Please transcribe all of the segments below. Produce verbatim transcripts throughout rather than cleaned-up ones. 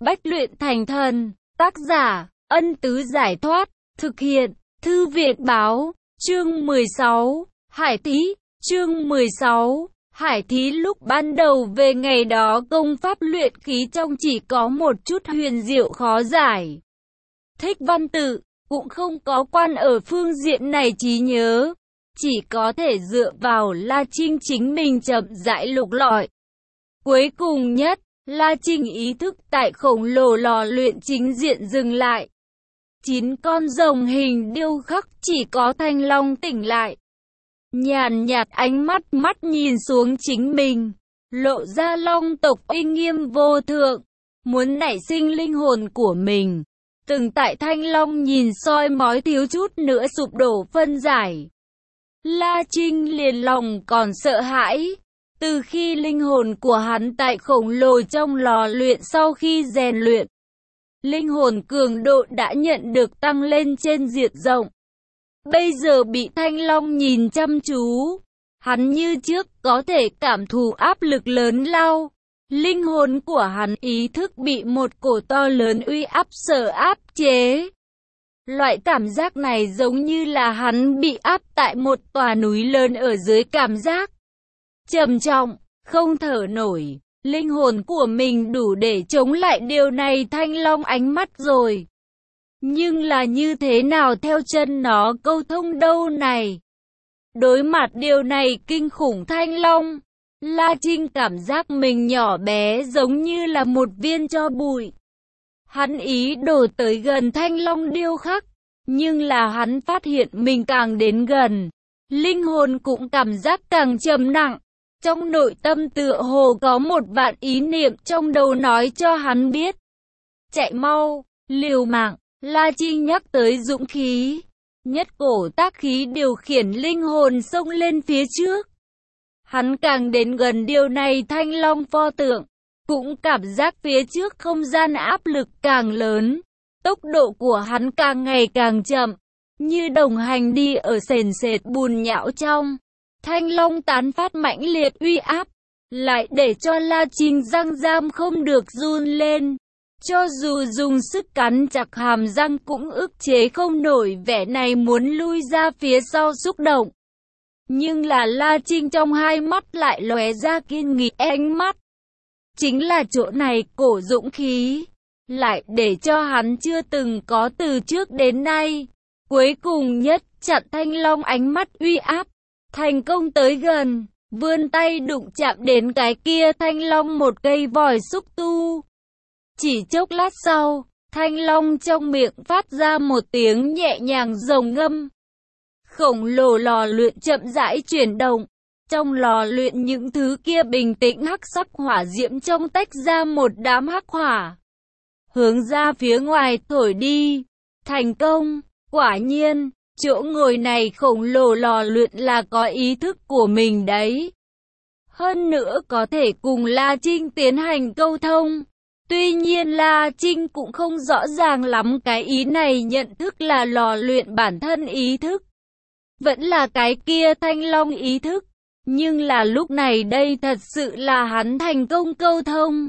Bách luyện thành thần. Tác giả, Ân Tứ Giải Thoát. Thực hiện, Thư viện Báo. Chương mười sáu. Hải Thí. Chương mười sáu. Hải Thí. Lúc ban đầu về ngày đó, công pháp luyện khí trong chỉ có một chút huyền diệu khó giải. Thích Văn Tự cũng không có quan ở phương diện này trí nhớ, chỉ có thể dựa vào La Trinh chính mình chậm rãi lục lọi. Cuối cùng nhất, La Trinh ý thức tại khổng lồ lò luyện chính diện dừng lại. Chín con rồng hình điêu khắc, chỉ có Thanh Long tỉnh lại. Nhàn nhạt ánh mắt mắt nhìn xuống chính mình, lộ ra long tộc uy nghiêm vô thượng, muốn nảy sinh linh hồn của mình. Từng tại Thanh Long nhìn soi mói thiếu chút nữa sụp đổ phân giải. La Trinh liền lòng còn sợ hãi. Từ khi linh hồn của hắn tại khổng lồ trong lò luyện sau khi rèn luyện, linh hồn cường độ đã nhận được tăng lên trên diện rộng. Bây giờ bị Thanh Long nhìn chăm chú, hắn như trước có thể cảm thụ áp lực lớn lao. Linh hồn của hắn ý thức bị một cổ to lớn uy áp sở áp chế. Loại cảm giác này giống như là hắn bị áp tại một tòa núi lớn ở dưới, cảm giác trầm trọng, không thở nổi. Linh hồn của mình đủ để chống lại điều này. Thanh Long ánh mắt rồi. Nhưng là như thế nào theo chân nó câu thông đâu này? Đối mặt điều này kinh khủng Thanh Long, La Trinh cảm giác mình nhỏ bé giống như là một viên tro bụi. Hắn ý đồ tới gần Thanh Long điêu khắc, nhưng là hắn phát hiện mình càng đến gần, linh hồn cũng cảm giác càng trầm nặng. Trong nội tâm tựa hồ có một vạn ý niệm trong đầu nói cho hắn biết. Chạy mau, liều mạng. La Trinh nhắc tới dũng khí. Nhất cổ tác khí điều khiển linh hồn xông lên phía trước. Hắn càng đến gần điều này Thanh Long pho tượng, cũng cảm giác phía trước không gian áp lực càng lớn. Tốc độ của hắn càng ngày càng chậm, như đồng hành đi ở sền sệt bùn nhão trong. Thanh Long tán phát mãnh liệt uy áp, lại để cho La Trinh răng ram không được run lên. Cho dù dùng sức cắn chặt hàm răng cũng ức chế không nổi vẻ này muốn lui ra phía sau xúc động. Nhưng là La Trinh trong hai mắt lại lóe ra kiên nghị ánh mắt. Chính là chỗ này cổ dũng khí, lại để cho hắn chưa từng có từ trước đến nay. Cuối cùng nhất chặn Thanh Long ánh mắt uy áp, thành công tới gần, vươn tay đụng chạm đến cái kia Thanh Long một cây vòi xúc tu. Chỉ chốc lát sau, Thanh Long trong miệng phát ra một tiếng nhẹ nhàng rồng ngâm. Khổng lồ lò luyện chậm rãi chuyển động. Trong lò luyện những thứ kia bình tĩnh, hắc sắc hỏa diễm trong tách ra một đám hắc hỏa, hướng ra phía ngoài thổi đi. Thành công, quả nhiên, chỗ ngồi này khổng lồ lò luyện là có ý thức của mình đấy. Hơn nữa có thể cùng La Trinh tiến hành câu thông. Tuy nhiên La Trinh cũng không rõ ràng lắm cái ý này nhận thức là lò luyện bản thân ý thức, vẫn là cái kia Thanh Long ý thức. Nhưng là lúc này đây thật sự là hắn thành công câu thông.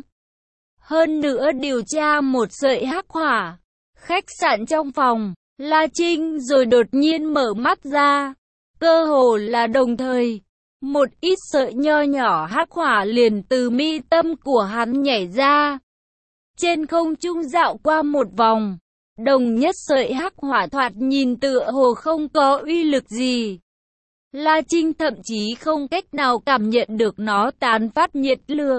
Hơn nữa điều tra một sợi hắc hỏa. Khách sạn trong phòng, La Trinh rồi đột nhiên mở mắt ra. Cơ hồ là đồng thời, một ít sợi nho nhỏ hắc hỏa liền từ mi tâm của hắn nhảy ra. Trên không trung dạo qua một vòng, đồng nhất sợi hắc hỏa thoạt nhìn tựa hồ không có uy lực gì. La Trinh thậm chí không cách nào cảm nhận được nó tán phát nhiệt lượng.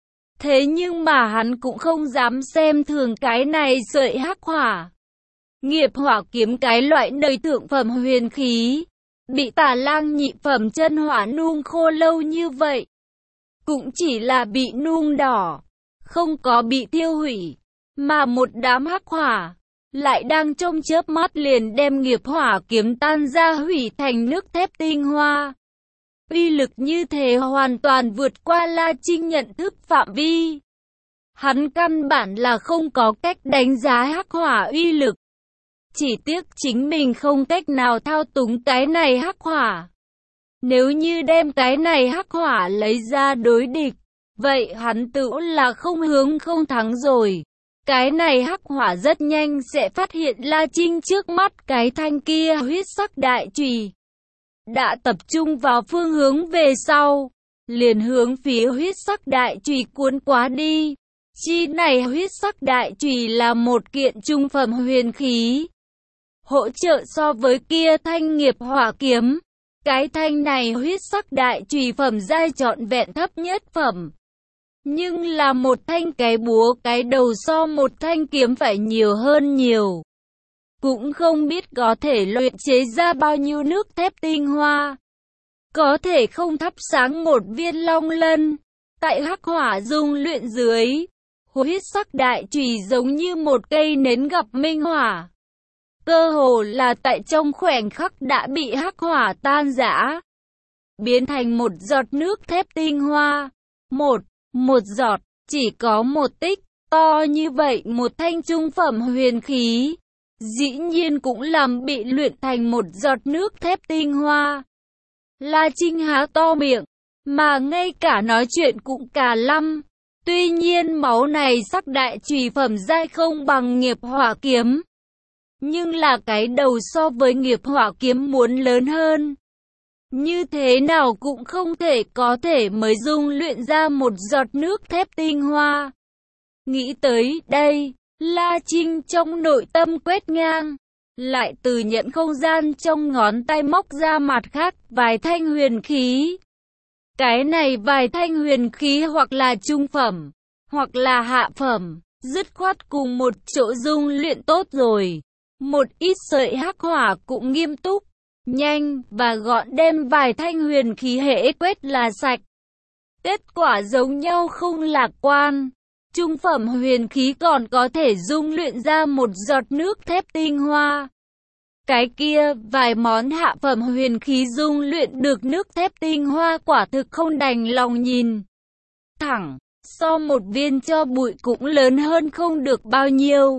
Thế nhưng mà hắn cũng không dám xem thường cái này sợi hắc hỏa. Nghiệp hỏa kiếm, cái loại đời thượng phẩm huyền khí, bị Tà Lang nhị phẩm chân hỏa nung khô lâu như vậy, cũng chỉ là bị nung đỏ, không có bị tiêu hủy, mà một đám hắc hỏa lại đang trong chớp mắt liền đem nghiệp hỏa kiếm tan ra, hủy thành nước thép tinh hoa. Uy lực như thế hoàn toàn vượt qua La Trinh nhận thức phạm vi. Hắn căn bản là không có cách đánh giá hắc hỏa uy lực. Chỉ tiếc chính mình không cách nào thao túng cái này hắc hỏa. Nếu như đem cái này hắc hỏa lấy ra đối địch, vậy hắn tự là không hướng không thắng rồi. Cái này hắc hỏa rất nhanh sẽ phát hiện La Trinh trước mắt cái thanh kia huyết sắc đại chùy. Đã tập trung vào phương hướng về sau, liền hướng phía huyết sắc đại chùy cuốn quá đi. Chi này huyết sắc đại chùy là một kiện trung phẩm huyền khí, hỗ trợ so với kia thanh nghiệp hỏa kiếm. Cái thanh này huyết sắc đại chùy phẩm giai trọn vẹn thấp nhất phẩm, nhưng là một thanh cái búa cái đầu so một thanh kiếm phải nhiều hơn nhiều. Cũng không biết có thể luyện chế ra bao nhiêu nước thép tinh hoa, có thể không thắp sáng một viên long lân. Tại hắc hỏa dung luyện dưới, huyết sắc đại chùy giống như một cây nến gặp minh hỏa, cơ hồ là tại trong khoảnh khắc đã bị hắc hỏa tan rã, biến thành một giọt nước thép tinh hoa. Một, một giọt, chỉ có một tích, to như vậy một thanh trung phẩm huyền khí, dĩ nhiên cũng làm bị luyện thành một giọt nước thép tinh hoa. La Trinh há to miệng, mà ngay cả nói chuyện cũng cả lăm. Tuy nhiên máu này sắc đại chùy phẩm giai không bằng nghiệp hỏa kiếm, nhưng là cái đầu so với nghiệp hỏa kiếm muốn lớn hơn. Như thế nào cũng không thể có thể mới dung luyện ra một giọt nước thép tinh hoa. Nghĩ tới đây, La Trinh trong nội tâm quét ngang, lại từ nhận không gian trong ngón tay móc ra mặt khác vài thanh huyền khí. Cái này vài thanh huyền khí hoặc là trung phẩm, hoặc là hạ phẩm, dứt khoát cùng một chỗ dung luyện tốt rồi. Một ít sợi hắc hỏa cũng nghiêm túc, nhanh và gọn đem vài thanh huyền khí hễ quét là sạch. Kết quả giống nhau không lạc quan. Trung phẩm huyền khí còn có thể dung luyện ra một giọt nước thép tinh hoa. Cái kia, vài món hạ phẩm huyền khí dung luyện được nước thép tinh hoa quả thực không đành lòng nhìn. Thẳng, so một viên cho bụi cũng lớn hơn không được bao nhiêu.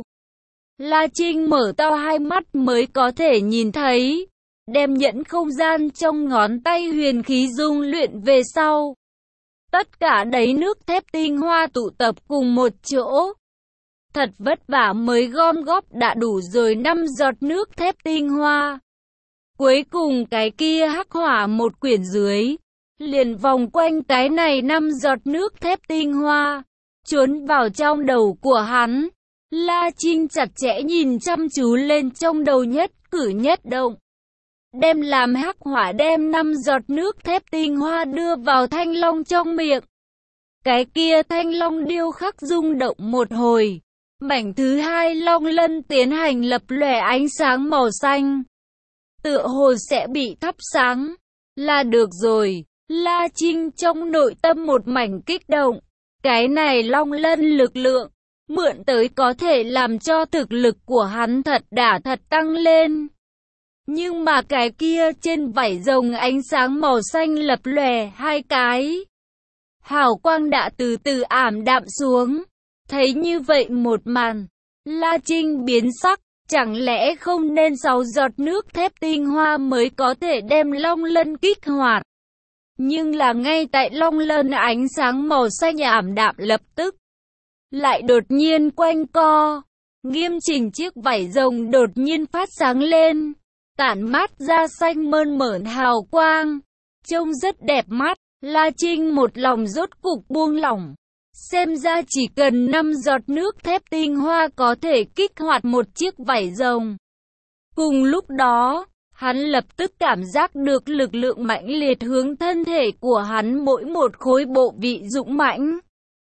La Trinh mở to hai mắt mới có thể nhìn thấy, đem nhẫn không gian trong ngón tay huyền khí dung luyện về sau. Tất cả đấy nước thép tinh hoa tụ tập cùng một chỗ. Thật vất vả mới gom góp đã đủ rồi năm giọt nước thép tinh hoa. Cuối cùng cái kia hắc hỏa một quyển dưới, liền vòng quanh cái này năm giọt nước thép tinh hoa, trốn vào trong đầu của hắn. La Trinh chặt chẽ nhìn chăm chú lên trong đầu nhất cử nhất động. Đem làm hắc hỏa đem năm giọt nước thép tinh hoa đưa vào thanh long trong miệng. Cái kia thanh long điêu khắc rung động một hồi. Mảnh thứ hai long lân tiến hành lập lòe ánh sáng màu xanh. Tựa hồ sẽ bị thắp sáng. Là được rồi. La Trinh trong nội tâm một mảnh kích động. Cái này long lân lực lượng, mượn tới có thể làm cho thực lực của hắn thật đả thật tăng lên. Nhưng mà cái kia trên vảy rồng ánh sáng màu xanh lập lòe hai cái. Hào quang đã từ từ ảm đạm xuống. Thấy như vậy một màn, La Trinh biến sắc, chẳng lẽ không nên sáu giọt nước thép tinh hoa mới có thể đem long lân kích hoạt. Nhưng là ngay tại long lân ánh sáng màu xanh ảm đạm lập tức lại đột nhiên quanh co, nghiêm chỉnh chiếc vảy rồng đột nhiên phát sáng lên, tản mát ra xanh mơn mởn hào quang, trông rất đẹp mắt. La Trinh một lòng rốt cục buông lỏng, xem ra chỉ cần năm giọt nước thép tinh hoa có thể kích hoạt một chiếc vảy rồng. Cùng lúc đó, hắn lập tức cảm giác được lực lượng mãnh liệt hướng thân thể của hắn mỗi một khối bộ vị dũng mãnh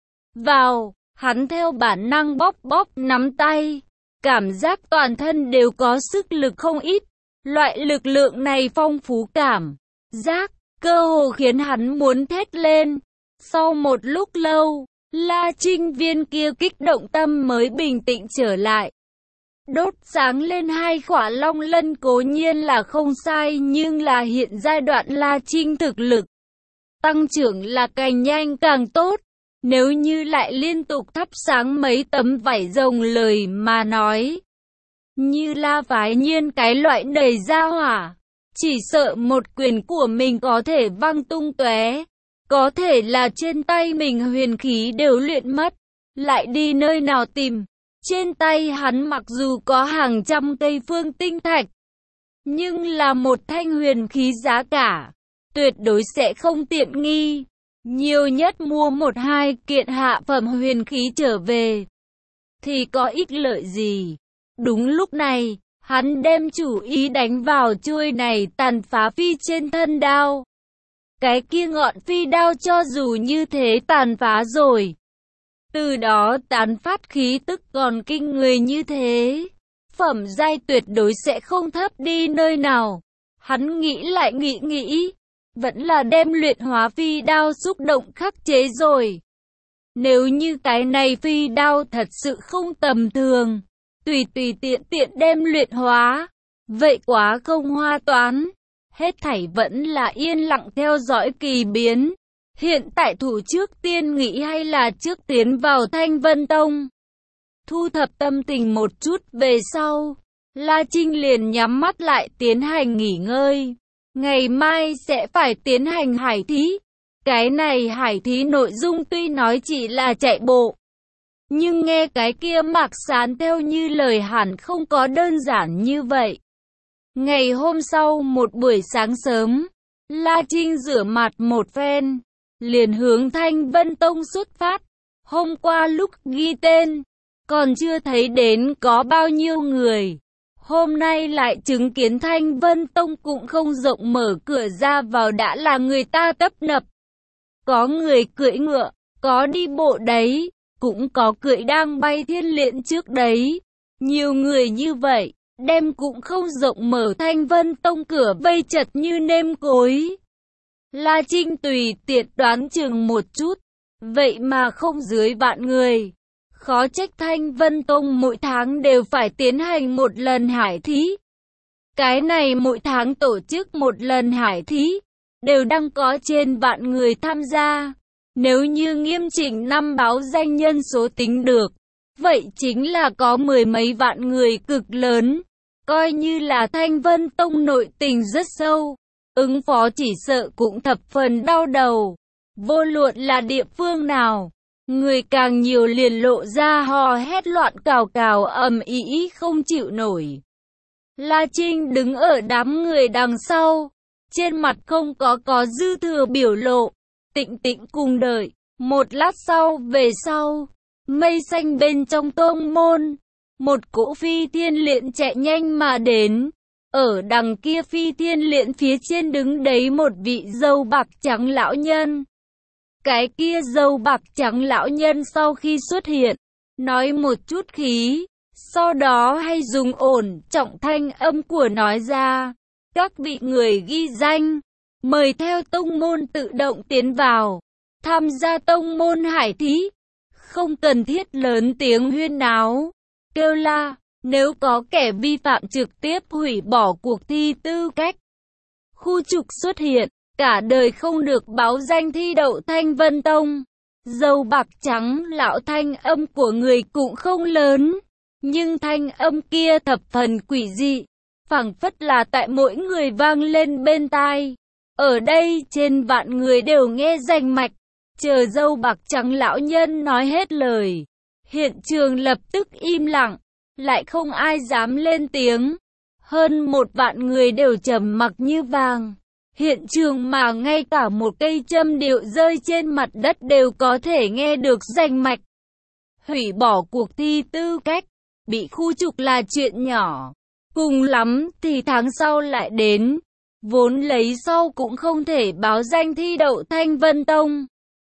vào. Hắn theo bản năng bóp bóp nắm tay, cảm giác toàn thân đều có sức lực không ít. Loại lực lượng này phong phú cảm giác, cơ hồ khiến hắn muốn thét lên. Sau một lúc lâu, La Trinh viên kia kích động tâm mới bình tĩnh trở lại. Đốt sáng lên hai khỏa long lân cố nhiên là không sai, nhưng là hiện giai đoạn La Trinh thực lực tăng trưởng là càng nhanh càng tốt. Nếu như lại liên tục thắp sáng mấy tấm vảy rồng lời mà nói, như La Phái Nhiên cái loại đầy ra hỏa, chỉ sợ một quyền của mình có thể văng tung tóe, có thể là trên tay mình huyền khí đều luyện mất, lại đi nơi nào tìm. Trên tay hắn mặc dù có hàng trăm cây phương tinh thạch, nhưng là một thanh huyền khí giá cả tuyệt đối sẽ không tiện nghi, nhiều nhất mua một hai kiện hạ phẩm huyền khí trở về thì có ích lợi gì. Đúng lúc này, hắn đem chủ ý đánh vào chuôi này tàn phá phi trên thân đao. Cái kia ngọn phi đao cho dù như thế tàn phá rồi, từ đó tán phát khí tức còn kinh người như thế, phẩm giai tuyệt đối sẽ không thấp đi nơi nào. Hắn nghĩ lại nghĩ nghĩ, vẫn là đem luyện hóa phi đao xúc động khắc chế rồi. Nếu như cái này phi đao thật sự không tầm thường, tùy tùy tiện tiện đem luyện hóa, vậy quá không hoa toán. Hết thảy vẫn là yên lặng theo dõi kỳ biến. Hiện tại thủ trước tiên nghĩ hay là trước tiến vào Thanh Vân Tông. Thu thập tâm tình một chút về sau, La Trinh liền nhắm mắt lại tiến hành nghỉ ngơi. Ngày mai sẽ phải tiến hành hải thí. Cái này hải thí nội dung tuy nói chỉ là chạy bộ, nhưng nghe cái kia Mạc Sán theo như lời hẳn không có đơn giản như vậy. Ngày hôm sau một buổi sáng sớm, La Trinh rửa mặt một phen, liền hướng Thanh Vân Tông xuất phát. Hôm qua lúc ghi tên, còn chưa thấy đến có bao nhiêu người. Hôm nay lại chứng kiến Thanh Vân Tông cũng không rộng mở cửa ra vào đã là người ta tấp nập. Có người cưỡi ngựa, có đi bộ đấy, cũng có cưỡi đang bay thiên liễn trước đấy. Nhiều người như vậy, đem cũng không rộng mở Thanh Vân Tông cửa vây chật như nêm cối. La Trinh tùy tiện đoán chừng một chút, vậy mà không dưới vạn người. Khó trách Thanh Vân Tông mỗi tháng đều phải tiến hành một lần hải thí. Cái này mỗi tháng tổ chức một lần hải thí, đều đang có trên vạn người tham gia. Nếu như nghiêm chỉnh năm báo danh nhân số tính được, vậy chính là có mười mấy vạn người cực lớn. Coi như là Thanh Vân Tông nội tình rất sâu, ứng phó chỉ sợ cũng thập phần đau đầu. Vô luận là địa phương nào, người càng nhiều liền lộ ra hò hét loạn cào cào ầm ĩ không chịu nổi. La Trinh đứng ở đám người đằng sau, trên mặt không có có dư thừa biểu lộ, tĩnh tĩnh cùng đợi. Một lát sau về sau, mây xanh bên trong tông môn, một cỗ phi thiên liễn chạy nhanh mà đến. Ở đằng kia phi thiên liễn phía trên đứng đấy một vị râu bạc trắng lão nhân. Cái kia râu bạc trắng lão nhân sau khi xuất hiện, nói một chút khí, sau đó hay dùng ổn trọng thanh âm của nói ra: các vị người ghi danh, mời theo tông môn tự động tiến vào, tham gia tông môn hải thí, không cần thiết lớn tiếng huyên náo, kêu la, nếu có kẻ vi phạm trực tiếp hủy bỏ cuộc thi tư cách. Khu trục xuất hiện, cả đời không được báo danh thi đậu Thanh Vân Tông. Dâu bạc trắng lão thanh âm của người cũng không lớn, nhưng thanh âm kia thập phần quỷ dị, phảng phất là tại mỗi người vang lên bên tai. Ở đây trên vạn người đều nghe rành mạch, chờ dâu bạc trắng lão nhân nói hết lời. Hiện trường lập tức im lặng, lại không ai dám lên tiếng. Hơn một vạn người đều trầm mặc như vàng. Hiện trường mà ngay cả một cây châm điệu rơi trên mặt đất đều có thể nghe được rành mạch. Hủy bỏ cuộc thi tư cách, bị khu trục là chuyện nhỏ. Cùng lắm thì tháng sau lại đến. Vốn lấy sau cũng không thể báo danh thi đậu Thanh Vân Tông.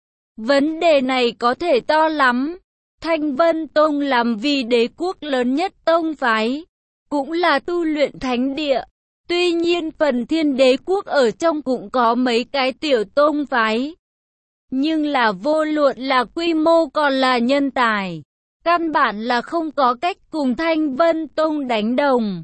Vấn đề này có thể to lắm. Thanh Vân Tông làm vì đế quốc lớn nhất tông phái, cũng là tu luyện thánh địa. Tuy nhiên phần thiên đế quốc ở trong cũng có mấy cái tiểu tông phái. Nhưng là vô luận là quy mô còn là nhân tài, căn bản là không có cách cùng Thanh Vân Tông đánh đồng.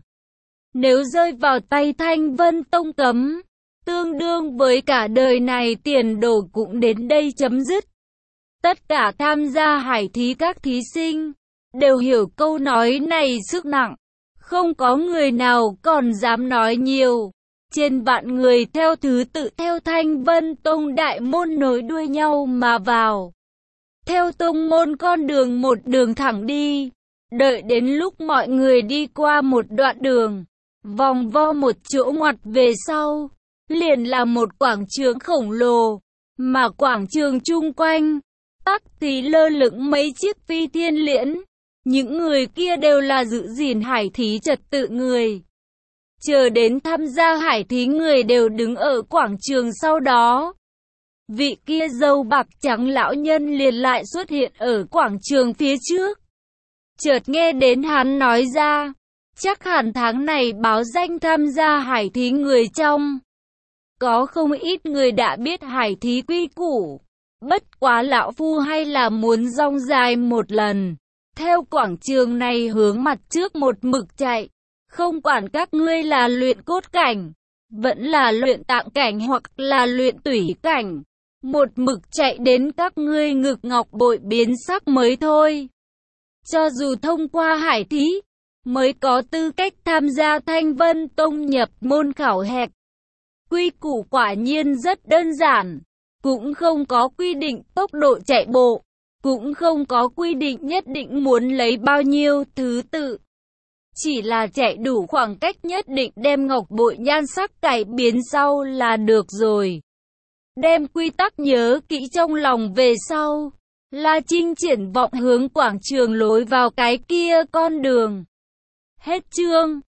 Nếu rơi vào tay Thanh Vân Tông cấm, tương đương với cả đời này tiền đồ cũng đến đây chấm dứt. Tất cả tham gia hải thí các thí sinh đều hiểu câu nói này sức nặng. Không có người nào còn dám nói nhiều. Trên vạn người theo thứ tự theo Thanh Vân Tông đại môn nối đuôi nhau mà vào. Theo tông môn con đường một đường thẳng đi. Đợi đến lúc mọi người đi qua một đoạn đường, vòng vo một chỗ ngoặt về sau, liền là một quảng trường khổng lồ, mà quảng trường chung quanh, tắc thì lơ lửng mấy chiếc phi thiên liễn. Những người kia đều là giữ gìn hải thí trật tự người. Chờ đến tham gia hải thí người đều đứng ở quảng trường sau đó. Vị kia râu bạc trắng lão nhân liền lại xuất hiện ở quảng trường phía trước. Chợt nghe đến hắn nói ra, chắc hẳn tháng này báo danh tham gia hải thí người trong. Có không ít người đã biết hải thí quy củ. Bất quá lão phu hay là muốn rong dài một lần. Theo quảng trường này hướng mặt trước một mực chạy. Không quản các ngươi là luyện cốt cảnh, vẫn là luyện tạng cảnh hoặc là luyện tủy cảnh. Một mực chạy đến các ngươi ngực ngọc bội biến sắc mới thôi. Cho dù thông qua hải thí, mới có tư cách tham gia Thanh Vân Tông nhập môn khảo hạch. Quy củ quả nhiên rất đơn giản, cũng không có quy định tốc độ chạy bộ, cũng không có quy định nhất định muốn lấy bao nhiêu thứ tự. Chỉ là chạy đủ khoảng cách nhất định đem ngọc bội nhan sắc cải biến sau là được rồi. Đem quy tắc nhớ kỹ trong lòng về sau, La Trinh triển vọng hướng quảng trường lối vào cái kia con đường. Hết chương.